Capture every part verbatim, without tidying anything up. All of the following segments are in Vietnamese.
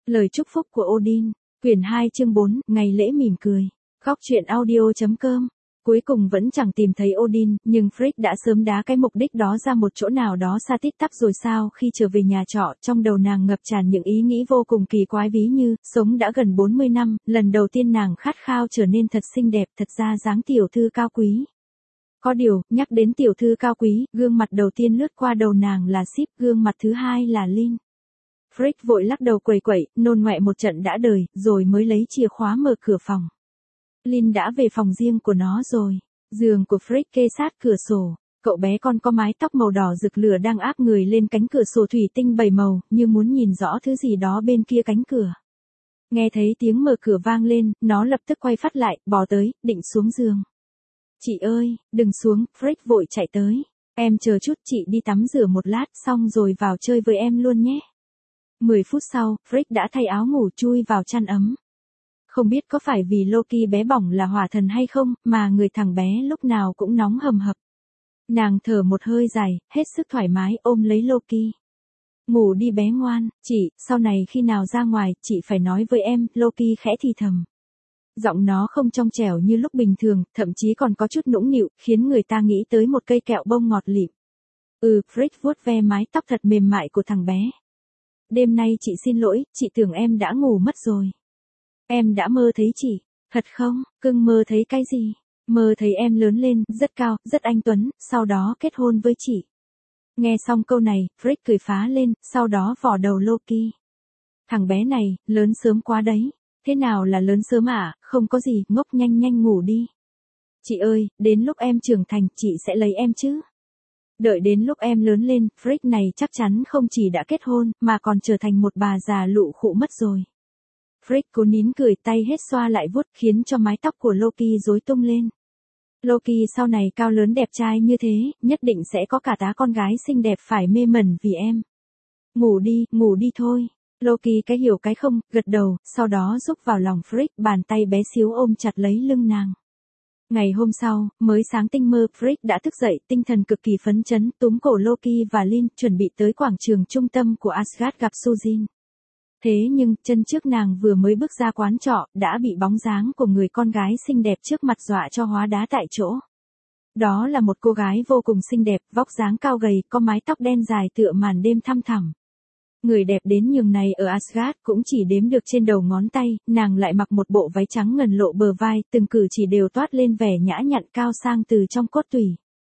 Lời chúc phúc của Odin, quyển hai chương bốn, ngày lễ mỉm cười. Góc truyện audio chấm com. Cuối cùng vẫn chẳng tìm thấy Odin, nhưng Frigg đã sớm đá cái mục đích đó ra một chỗ nào đó xa tít tắp rồi sao. Khi trở về nhà trọ, trong đầu nàng ngập tràn những ý nghĩ vô cùng kỳ quái, ví như, sống đã gần bốn mươi năm, lần đầu tiên nàng khát khao trở nên thật xinh đẹp, thật ra dáng tiểu thư cao quý. Có điều, nhắc đến tiểu thư cao quý, gương mặt đầu tiên lướt qua đầu nàng là Sif, gương mặt thứ hai là Lin. Frigg vội lắc đầu quẩy quẩy, nôn ngoẹ một trận đã đời, rồi mới lấy chìa khóa mở cửa phòng. Lin đã về phòng riêng của nó rồi. Giường của Frigg kê sát cửa sổ. Cậu bé con có mái tóc màu đỏ rực lửa đang áp người lên cánh cửa sổ thủy tinh bảy màu, như muốn nhìn rõ thứ gì đó bên kia cánh cửa. Nghe thấy tiếng mở cửa vang lên, nó lập tức quay phát lại, bò tới, định xuống giường. Chị ơi, đừng xuống, Frigg vội chạy tới. Em chờ chút, chị đi tắm rửa một lát, xong rồi vào chơi với em luôn nhé. Mười phút sau, Frigg đã thay áo ngủ chui vào chăn ấm. Không biết có phải vì Loki bé bỏng là hỏa thần hay không, mà người thằng bé lúc nào cũng nóng hầm hập. Nàng thở một hơi dài, hết sức thoải mái ôm lấy Loki. Ngủ đi bé ngoan, chị, sau này khi nào ra ngoài, chị phải nói với em, Loki khẽ thì thầm. Giọng nó không trong trẻo như lúc bình thường, thậm chí còn có chút nũng nịu, khiến người ta nghĩ tới một cây kẹo bông ngọt lịm. Ừ, Frigg vuốt ve mái tóc thật mềm mại của thằng bé. Đêm nay chị xin lỗi, chị tưởng em đã ngủ mất rồi. Em đã mơ thấy chị. Thật không, cưng mơ thấy cái gì? Mơ thấy em lớn lên, rất cao, rất anh tuấn, sau đó kết hôn với chị. Nghe xong câu này, Frigg cười phá lên, sau đó vò đầu Loki. Thằng bé này, lớn sớm quá đấy. Thế nào là lớn sớm à, không có gì, ngốc, nhanh nhanh ngủ đi. Chị ơi, đến lúc em trưởng thành, chị sẽ lấy em chứ. Đợi đến lúc em lớn lên, Frigg này chắc chắn không chỉ đã kết hôn, mà còn trở thành một bà già lụ khụ mất rồi. Frigg cố nín cười, tay hết xoa lại vuốt, khiến cho mái tóc của Loki rối tung lên. Loki sau này cao lớn đẹp trai như thế, nhất định sẽ có cả tá con gái xinh đẹp phải mê mẩn vì em. Ngủ đi, ngủ đi thôi. Loki cái hiểu cái không, gật đầu, sau đó rúc vào lòng Frigg, bàn tay bé xíu ôm chặt lấy lưng nàng. Ngày hôm sau, mới sáng tinh mơ, Frigg đã thức dậy, tinh thần cực kỳ phấn chấn, túm cổ Loki và Lin, chuẩn bị tới quảng trường trung tâm của Asgard gặp Sujin. Thế nhưng, chân trước nàng vừa mới bước ra quán trọ, đã bị bóng dáng của người con gái xinh đẹp trước mặt dọa cho hóa đá tại chỗ. Đó là một cô gái vô cùng xinh đẹp, vóc dáng cao gầy, có mái tóc đen dài tựa màn đêm thăm thẳm. Người đẹp đến nhường này ở Asgard cũng chỉ đếm được trên đầu ngón tay, nàng lại mặc một bộ váy trắng ngần lộ bờ vai, từng cử chỉ đều toát lên vẻ nhã nhặn cao sang từ trong cốt tủy.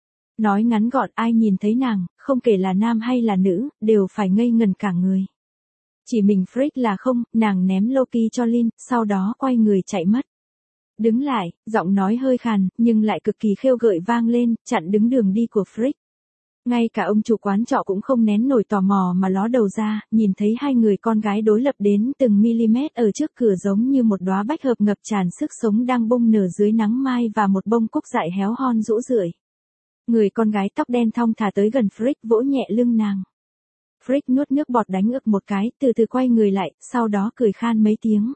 Nói ngắn gọn, ai nhìn thấy nàng, không kể là nam hay là nữ, đều phải ngây ngần cả người. Chỉ mình Frigg là không, nàng ném Loki cho Lin, sau đó quay người chạy mất. Đứng lại, giọng nói hơi khàn, nhưng lại cực kỳ khêu gợi vang lên, chặn đứng đường đi của Frigg. Ngay cả ông chủ quán trọ cũng không nén nổi tò mò mà ló đầu ra, nhìn thấy hai người con gái đối lập đến từng mm ở trước cửa giống như một đóa bách hợp ngập tràn sức sống đang bung nở dưới nắng mai và một bông cúc dại héo hon rũ rượi. Người con gái tóc đen thong thả tới gần Frigg, vỗ nhẹ lưng nàng. Frigg nuốt nước bọt đánh ực một cái, từ từ quay người lại, sau đó cười khan mấy tiếng.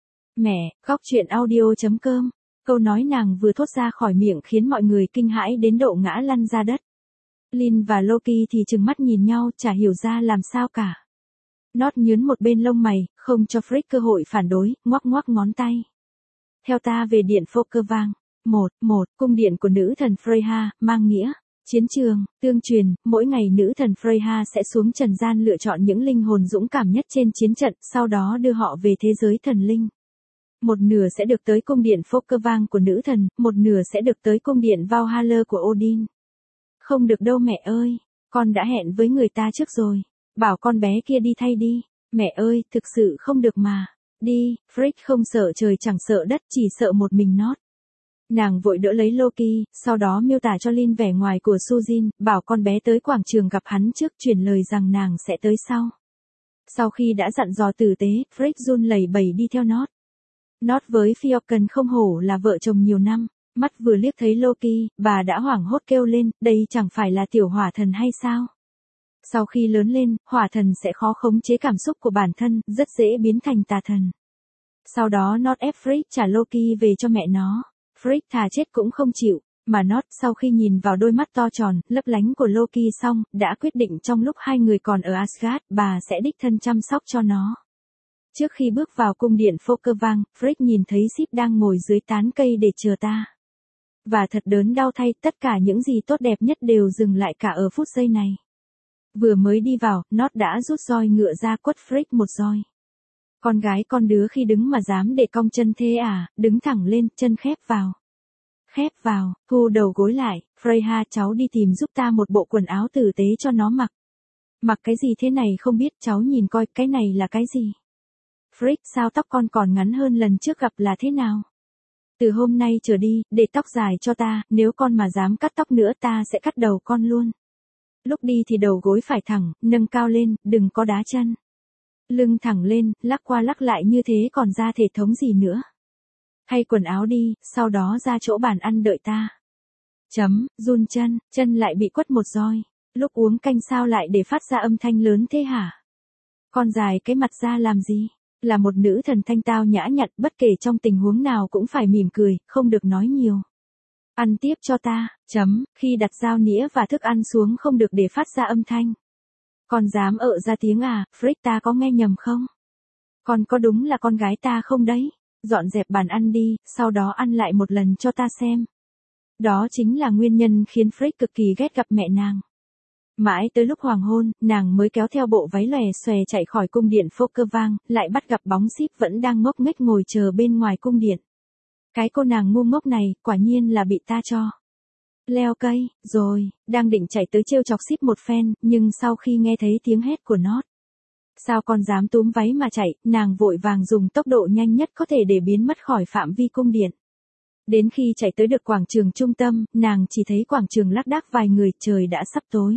Mẹ, góc truyện audio chấm com. Câu nói nàng vừa thốt ra khỏi miệng khiến mọi người kinh hãi đến độ ngã lăn ra đất. Lin và Loki thì trừng mắt nhìn nhau, chả hiểu ra làm sao cả. Nót nhướn một bên lông mày, không cho Frigg cơ hội phản đối, ngoắc ngoắc ngón tay. Theo ta về điện Fokker vang. Một, một, cung điện của nữ thần Freyja, mang nghĩa. Chiến trường, tương truyền, mỗi ngày nữ thần Freyja sẽ xuống trần gian lựa chọn những linh hồn dũng cảm nhất trên chiến trận, sau đó đưa họ về thế giới thần linh. Một nửa sẽ được tới cung điện Fokker vang của nữ thần, một nửa sẽ được tới cung điện Valhalla của Odin. Không được đâu mẹ ơi, con đã hẹn với người ta trước rồi. Bảo con bé kia đi thay đi. Mẹ ơi, thực sự không được mà. Đi, Frigg không sợ trời chẳng sợ đất, chỉ sợ một mình Nót. Nàng vội đỡ lấy Loki, sau đó miêu tả cho Lin vẻ ngoài của Sujin, bảo con bé tới quảng trường gặp hắn trước, truyền lời rằng nàng sẽ tới sau. Sau khi đã dặn dò tử tế, Frigg run lẩy bẩy đi theo Nót. Nót với Fjorkan không hổ là vợ chồng nhiều năm, mắt vừa liếc thấy Loki, bà đã hoảng hốt kêu lên, đây chẳng phải là tiểu hỏa thần hay sao? Sau khi lớn lên, hỏa thần sẽ khó khống chế cảm xúc của bản thân, rất dễ biến thành tà thần. Sau đó Nót ép Frigg trả Loki về cho mẹ nó. Frigg thà chết cũng không chịu, mà Nót sau khi nhìn vào đôi mắt to tròn, lấp lánh của Loki xong, đã quyết định trong lúc hai người còn ở Asgard, bà sẽ đích thân chăm sóc cho nó. Trước khi bước vào cung điện Focke-Wulf, Frick nhìn thấy Sip đang ngồi dưới tán cây để chờ ta. Và thật đớn đau thay, tất cả những gì tốt đẹp nhất đều dừng lại cả ở phút giây này. Vừa mới đi vào, Nod đã rút roi ngựa ra quất Frick một roi. Con gái con đứa khi đứng mà dám để cong chân thế à, đứng thẳng lên, chân khép vào. Khép vào, thu đầu gối lại, Freya cháu đi tìm giúp ta một bộ quần áo tử tế cho nó mặc. Mặc cái gì thế này không biết, cháu nhìn coi, cái này là cái gì? Frick, sao tóc con còn ngắn hơn lần trước gặp là thế nào? Từ hôm nay trở đi, để tóc dài cho ta, nếu con mà dám cắt tóc nữa ta sẽ cắt đầu con luôn. Lúc đi thì đầu gối phải thẳng, nâng cao lên, đừng có đá chân. Lưng thẳng lên, lắc qua lắc lại như thế còn ra thể thống gì nữa. Thay quần áo đi, sau đó ra chỗ bàn ăn đợi ta. Chấm, run chân, chân lại bị quất một roi. Lúc uống canh sao lại để phát ra âm thanh lớn thế hả? Con dài cái mặt ra làm gì? Là một nữ thần thanh tao nhã nhặn, bất kể trong tình huống nào cũng phải mỉm cười, không được nói nhiều. Ăn tiếp cho ta, chấm, khi đặt dao nĩa và thức ăn xuống không được để phát ra âm thanh. Con dám ợ ra tiếng à, Frick, ta có nghe nhầm không? Con có đúng là con gái ta không đấy? Dọn dẹp bàn ăn đi, sau đó ăn lại một lần cho ta xem. Đó chính là nguyên nhân khiến Frick cực kỳ ghét gặp mẹ nàng. Mãi tới lúc hoàng hôn, nàng mới kéo theo bộ váy lòe xòe chạy khỏi cung điện Focke-Wulf, lại bắt gặp bóng Sip vẫn đang ngốc nghếch ngồi chờ bên ngoài cung điện. Cái cô nàng ngu ngốc này, quả nhiên là bị ta cho. Leo cây, rồi, đang định chạy tới trêu chọc Sip một phen, nhưng sau khi nghe thấy tiếng hét của Nod. Sao con dám túm váy mà chạy, nàng vội vàng dùng tốc độ nhanh nhất có thể để biến mất khỏi phạm vi cung điện. Đến khi chạy tới được quảng trường trung tâm, nàng chỉ thấy quảng trường lác đác vài người, trời đã sắp tối.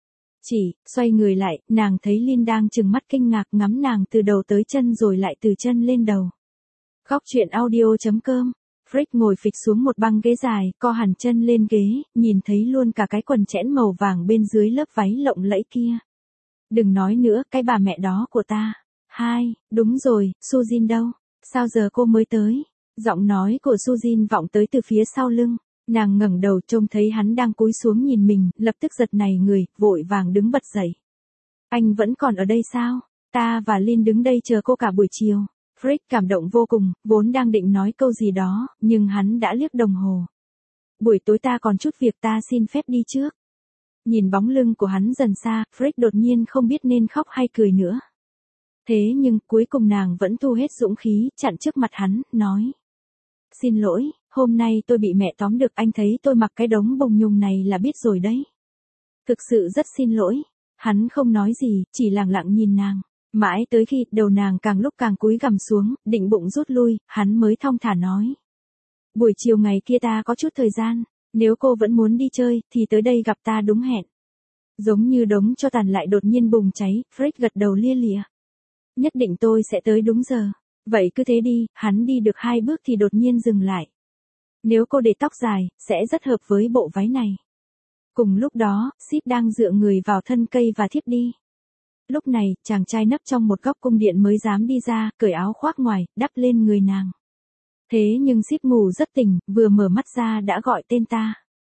Chỉ, xoay người lại, nàng thấy Lin đang trừng mắt kinh ngạc ngắm nàng từ đầu tới chân rồi lại từ chân lên đầu. Góc truyện audio chấm com. Frick ngồi phịch xuống một băng ghế dài, co hẳn chân lên ghế, nhìn thấy luôn cả cái quần chẽn màu vàng bên dưới lớp váy lộng lẫy kia. Đừng nói nữa, cái bà mẹ đó của ta. Hai, đúng rồi, Sujin đâu? Sao giờ cô mới tới? Giọng nói của Sujin vọng tới từ phía sau lưng. Nàng ngẩng đầu trông thấy hắn đang cúi xuống nhìn mình, lập tức giật nảy người, vội vàng đứng bật dậy. Anh vẫn còn ở đây sao? Ta và Lin đứng đây chờ cô cả buổi chiều. Frick cảm động vô cùng, vốn đang định nói câu gì đó, nhưng hắn đã liếc đồng hồ. Buổi tối ta còn chút việc, ta xin phép đi trước. Nhìn bóng lưng của hắn dần xa, Frick đột nhiên không biết nên khóc hay cười nữa. Thế nhưng, cuối cùng nàng vẫn thu hết dũng khí, chặn trước mặt hắn, nói. Xin lỗi, hôm nay tôi bị mẹ tóm được, anh thấy tôi mặc cái đống bông nhung này là biết rồi đấy. Thực sự rất xin lỗi. Hắn không nói gì, chỉ lặng lặng nhìn nàng. Mãi tới khi đầu nàng càng lúc càng cúi gằm xuống, định bụng rút lui, hắn mới thong thả nói. Buổi chiều ngày kia ta có chút thời gian, nếu cô vẫn muốn đi chơi, thì tới đây gặp ta đúng hẹn. Giống như đống tro tàn lại đột nhiên bùng cháy, Frick gật đầu lia lịa. Nhất định tôi sẽ tới đúng giờ. Vậy cứ thế đi, hắn đi được hai bước thì đột nhiên dừng lại. Nếu cô để tóc dài, sẽ rất hợp với bộ váy này. Cùng lúc đó, Sip đang dựa người vào thân cây và thiếp đi. Lúc này, chàng trai nấp trong một góc cung điện mới dám đi ra, cởi áo khoác ngoài, đắp lên người nàng. Thế nhưng Sip ngủ rất tỉnh, vừa mở mắt ra đã gọi tên ta.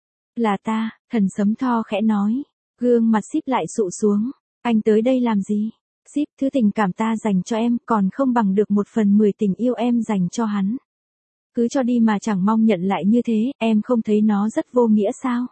Là ta, thần sấm tho khẽ nói. Gương mặt Sip lại sụ xuống. Anh tới đây làm gì? Sip, thứ tình cảm ta dành cho em còn không bằng được một phần mười tình yêu em dành cho hắn. Cứ cho đi mà chẳng mong nhận lại như thế, em không thấy nó rất vô nghĩa sao?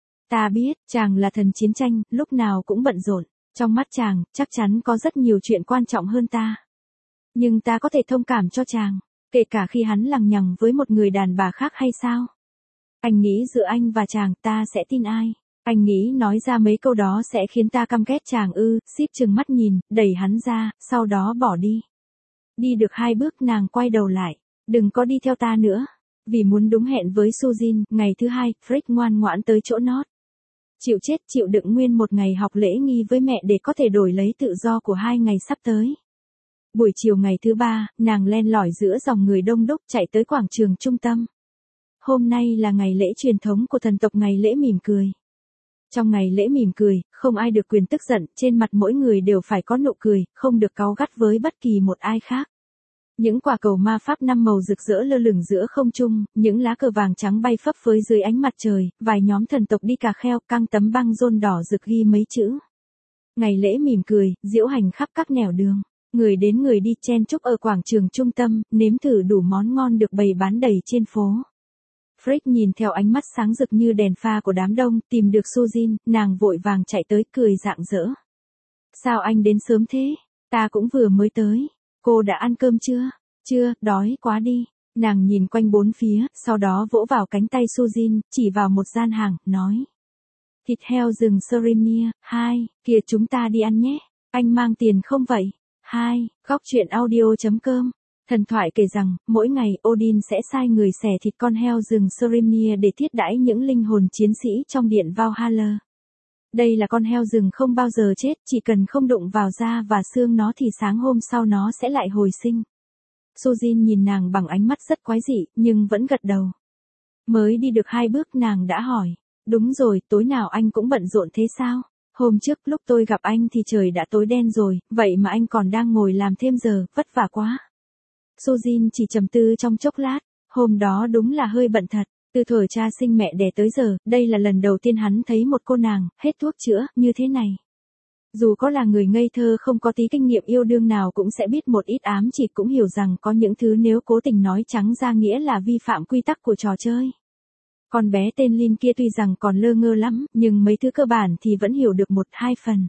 Ta biết, chàng là thần chiến tranh, lúc nào cũng bận rộn. Trong mắt chàng, chắc chắn có rất nhiều chuyện quan trọng hơn ta. Nhưng ta có thể thông cảm cho chàng, kể cả khi hắn lằng nhằng với một người đàn bà khác hay sao? Anh nghĩ giữa anh và chàng, ta sẽ tin ai? Anh nghĩ nói ra mấy câu đó sẽ khiến ta căm ghét chàng ư? Sip trừng mắt nhìn, đẩy hắn ra, sau đó bỏ đi. Đi được hai bước nàng quay đầu lại. Đừng có đi theo ta nữa. Vì muốn đúng hẹn với Sujin, ngày thứ hai, Frick ngoan ngoãn tới chỗ Nod. Chịu chết chịu đựng nguyên một ngày học lễ nghi với mẹ để có thể đổi lấy tự do của hai ngày sắp tới. Buổi chiều ngày thứ ba, nàng len lỏi giữa dòng người đông đúc chạy tới quảng trường trung tâm. Hôm nay là ngày lễ truyền thống của thần tộc, ngày lễ mỉm cười. Trong ngày lễ mỉm cười, không ai được quyền tức giận, trên mặt mỗi người đều phải có nụ cười, không được cáu gắt với bất kỳ một ai khác. Những quả cầu ma pháp năm màu rực rỡ lơ lửng giữa không trung, những lá cờ vàng trắng bay phấp phới dưới ánh mặt trời, vài nhóm thần tộc đi cà kheo căng tấm băng rôn đỏ rực ghi mấy chữ. Ngày lễ mỉm cười, diễu hành khắp các nẻo đường. Người đến người đi chen chúc ở quảng trường trung tâm, nếm thử đủ món ngon được bày bán đầy trên phố. Frick nhìn theo ánh mắt sáng rực như đèn pha của đám đông, tìm được Suzin, nàng vội vàng chạy tới cười rạng rỡ. Sao anh đến sớm thế? Ta cũng vừa mới tới. Cô đã ăn cơm chưa? Chưa, đói quá đi. Nàng nhìn quanh bốn phía, sau đó vỗ vào cánh tay Suzin, chỉ vào một gian hàng, nói. Thịt heo rừng Serenia, hai, kìa chúng ta đi ăn nhé. Anh mang tiền không vậy? Hai, góc truyện audio chấm com. Thần thoại kể rằng, mỗi ngày Odin sẽ sai người xẻ thịt con heo rừng Serenia để thiết đãi những linh hồn chiến sĩ trong điện Valhalla. Đây là con heo rừng không bao giờ chết, chỉ cần không đụng vào da và xương nó thì sáng hôm sau nó sẽ lại hồi sinh. Suzin nhìn nàng bằng ánh mắt rất quái dị, nhưng vẫn gật đầu. Mới đi được hai bước nàng đã hỏi. Đúng rồi, tối nào anh cũng bận rộn thế sao? Hôm trước lúc tôi gặp anh thì trời đã tối đen rồi, vậy mà anh còn đang ngồi làm thêm giờ, vất vả quá. Suzin chỉ trầm tư trong chốc lát, hôm đó đúng là hơi bận thật. Từ thuở cha sinh mẹ đẻ tới giờ, đây là lần đầu tiên hắn thấy một cô nàng, hết thuốc chữa, như thế này. Dù có là người ngây thơ không có tí kinh nghiệm yêu đương nào cũng sẽ biết một ít ám chỉ, cũng hiểu rằng có những thứ nếu cố tình nói trắng ra nghĩa là vi phạm quy tắc của trò chơi. Con bé tên Lin kia tuy rằng còn lơ ngơ lắm, nhưng mấy thứ cơ bản thì vẫn hiểu được một hai phần.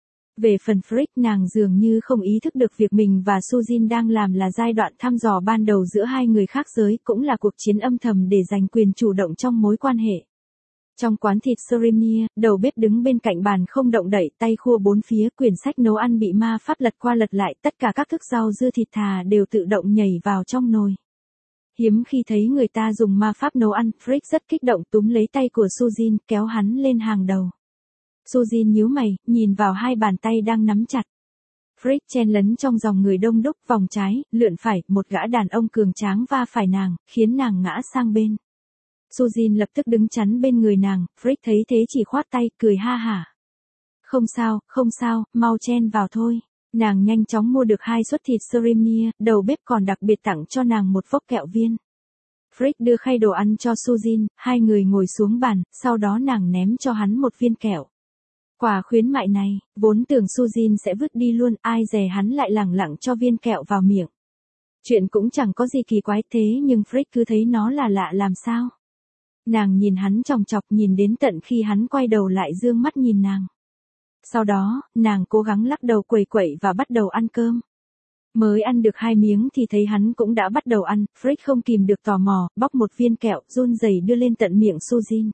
Về phần Frick, nàng dường như không ý thức được việc mình và Suzin đang làm là giai đoạn thăm dò ban đầu giữa hai người khác giới, cũng là cuộc chiến âm thầm để giành quyền chủ động trong mối quan hệ. Trong quán thịt Serenia, đầu bếp đứng bên cạnh bàn không động đậy, tay khua bốn phía, quyển sách nấu ăn bị ma pháp lật qua lật lại, tất cả các thức rau dưa thịt thà đều tự động nhảy vào trong nồi. Hiếm khi thấy người ta dùng ma pháp nấu ăn, Frick rất kích động túm lấy tay của Suzin, kéo hắn lên hàng đầu. Suzin nhíu mày, nhìn vào hai bàn tay đang nắm chặt. Frick chen lấn trong dòng người đông đúc, vòng trái, lượn phải, một gã đàn ông cường tráng va phải nàng, khiến nàng ngã sang bên. Suzin lập tức đứng chắn bên người nàng, Frick thấy thế chỉ khoát tay, cười ha hả. Không sao, không sao, mau chen vào thôi. Nàng nhanh chóng mua được hai suất thịt Serenia, đầu bếp còn đặc biệt tặng cho nàng một vốc kẹo viên. Frick đưa khay đồ ăn cho Suzin, hai người ngồi xuống bàn, sau đó nàng ném cho hắn một viên kẹo. Quà khuyến mại này, vốn tưởng Suzin sẽ vứt đi luôn, ai dè hắn lại lẳng lặng cho viên kẹo vào miệng. Chuyện cũng chẳng có gì kỳ quái thế nhưng Frick cứ thấy nó là lạ làm sao. Nàng nhìn hắn chòng chọc, nhìn đến tận khi hắn quay đầu lại dương mắt nhìn nàng. Sau đó, nàng cố gắng lắc đầu quẩy quẩy và bắt đầu ăn cơm. Mới ăn được hai miếng thì thấy hắn cũng đã bắt đầu ăn, Frick không kìm được tò mò, bóc một viên kẹo, run rẩy đưa lên tận miệng Suzin.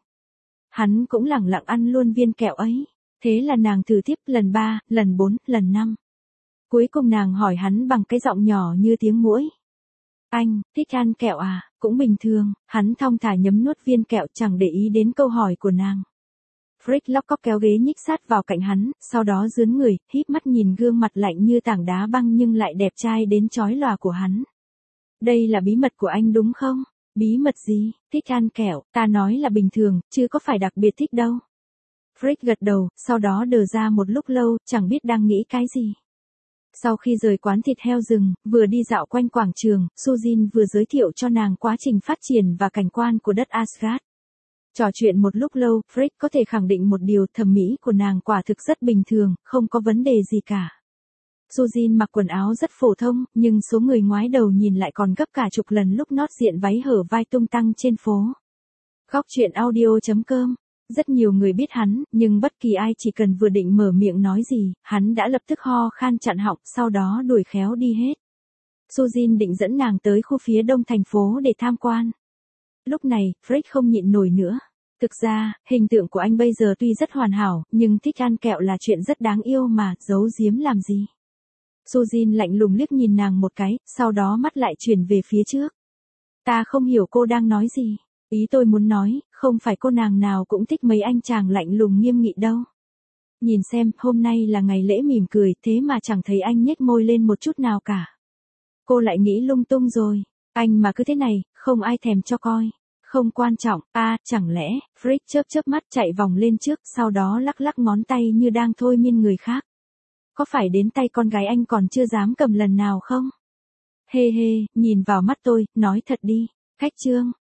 Hắn cũng lẳng lặng ăn luôn viên kẹo ấy. Thế là nàng thử tiếp lần ba, lần bốn, lần năm. Cuối cùng nàng hỏi hắn bằng cái giọng nhỏ như tiếng muỗi. Anh, thích ăn kẹo à? Cũng bình thường, hắn thong thả nhấm nuốt viên kẹo chẳng để ý đến câu hỏi của nàng. Frick lóc cóc kéo ghế nhích sát vào cạnh hắn, sau đó dướn người, híp mắt nhìn gương mặt lạnh như tảng đá băng nhưng lại đẹp trai đến chói lòa của hắn. Đây là bí mật của anh đúng không? Bí mật gì? Thích ăn kẹo, ta nói là bình thường, chứ có phải đặc biệt thích đâu. Frick gật đầu, sau đó đờ ra một lúc lâu, chẳng biết đang nghĩ cái gì. Sau khi rời quán thịt heo rừng, vừa đi dạo quanh quảng trường, Suzin vừa giới thiệu cho nàng quá trình phát triển và cảnh quan của đất Asgard. Trò chuyện một lúc lâu, Frick có thể khẳng định một điều, thẩm mỹ của nàng quả thực rất bình thường, không có vấn đề gì cả. Suzin mặc quần áo rất phổ thông, nhưng số người ngoái đầu nhìn lại còn gấp cả chục lần lúc nót diện váy hở vai tung tăng trên phố. Góc truyện audio chấm com. Rất nhiều người biết hắn, nhưng bất kỳ ai chỉ cần vừa định mở miệng nói gì, hắn đã lập tức ho khan chặn họng, sau đó đuổi khéo đi hết. Suzin định dẫn nàng tới khu phía đông thành phố để tham quan. Lúc này, Frick không nhịn nổi nữa. Thực ra, hình tượng của anh bây giờ tuy rất hoàn hảo, nhưng thích ăn kẹo là chuyện rất đáng yêu mà, giấu giếm làm gì. Suzin lạnh lùng liếc nhìn nàng một cái, sau đó mắt lại chuyển về phía trước. Ta không hiểu cô đang nói gì. Ý tôi muốn nói, không phải cô nàng nào cũng thích mấy anh chàng lạnh lùng nghiêm nghị đâu. Nhìn xem, hôm nay là ngày lễ mỉm cười, thế mà chẳng thấy anh nhếch môi lên một chút nào cả. Cô lại nghĩ lung tung rồi. Anh mà cứ thế này, không ai thèm cho coi. Không quan trọng, a à, chẳng lẽ, Frick chớp chớp mắt chạy vòng lên trước, sau đó lắc lắc ngón tay như đang thôi miên người khác. Có phải đến tay con gái anh còn chưa dám cầm lần nào không? Hê hê, nhìn vào mắt tôi, nói thật đi. Khách trương,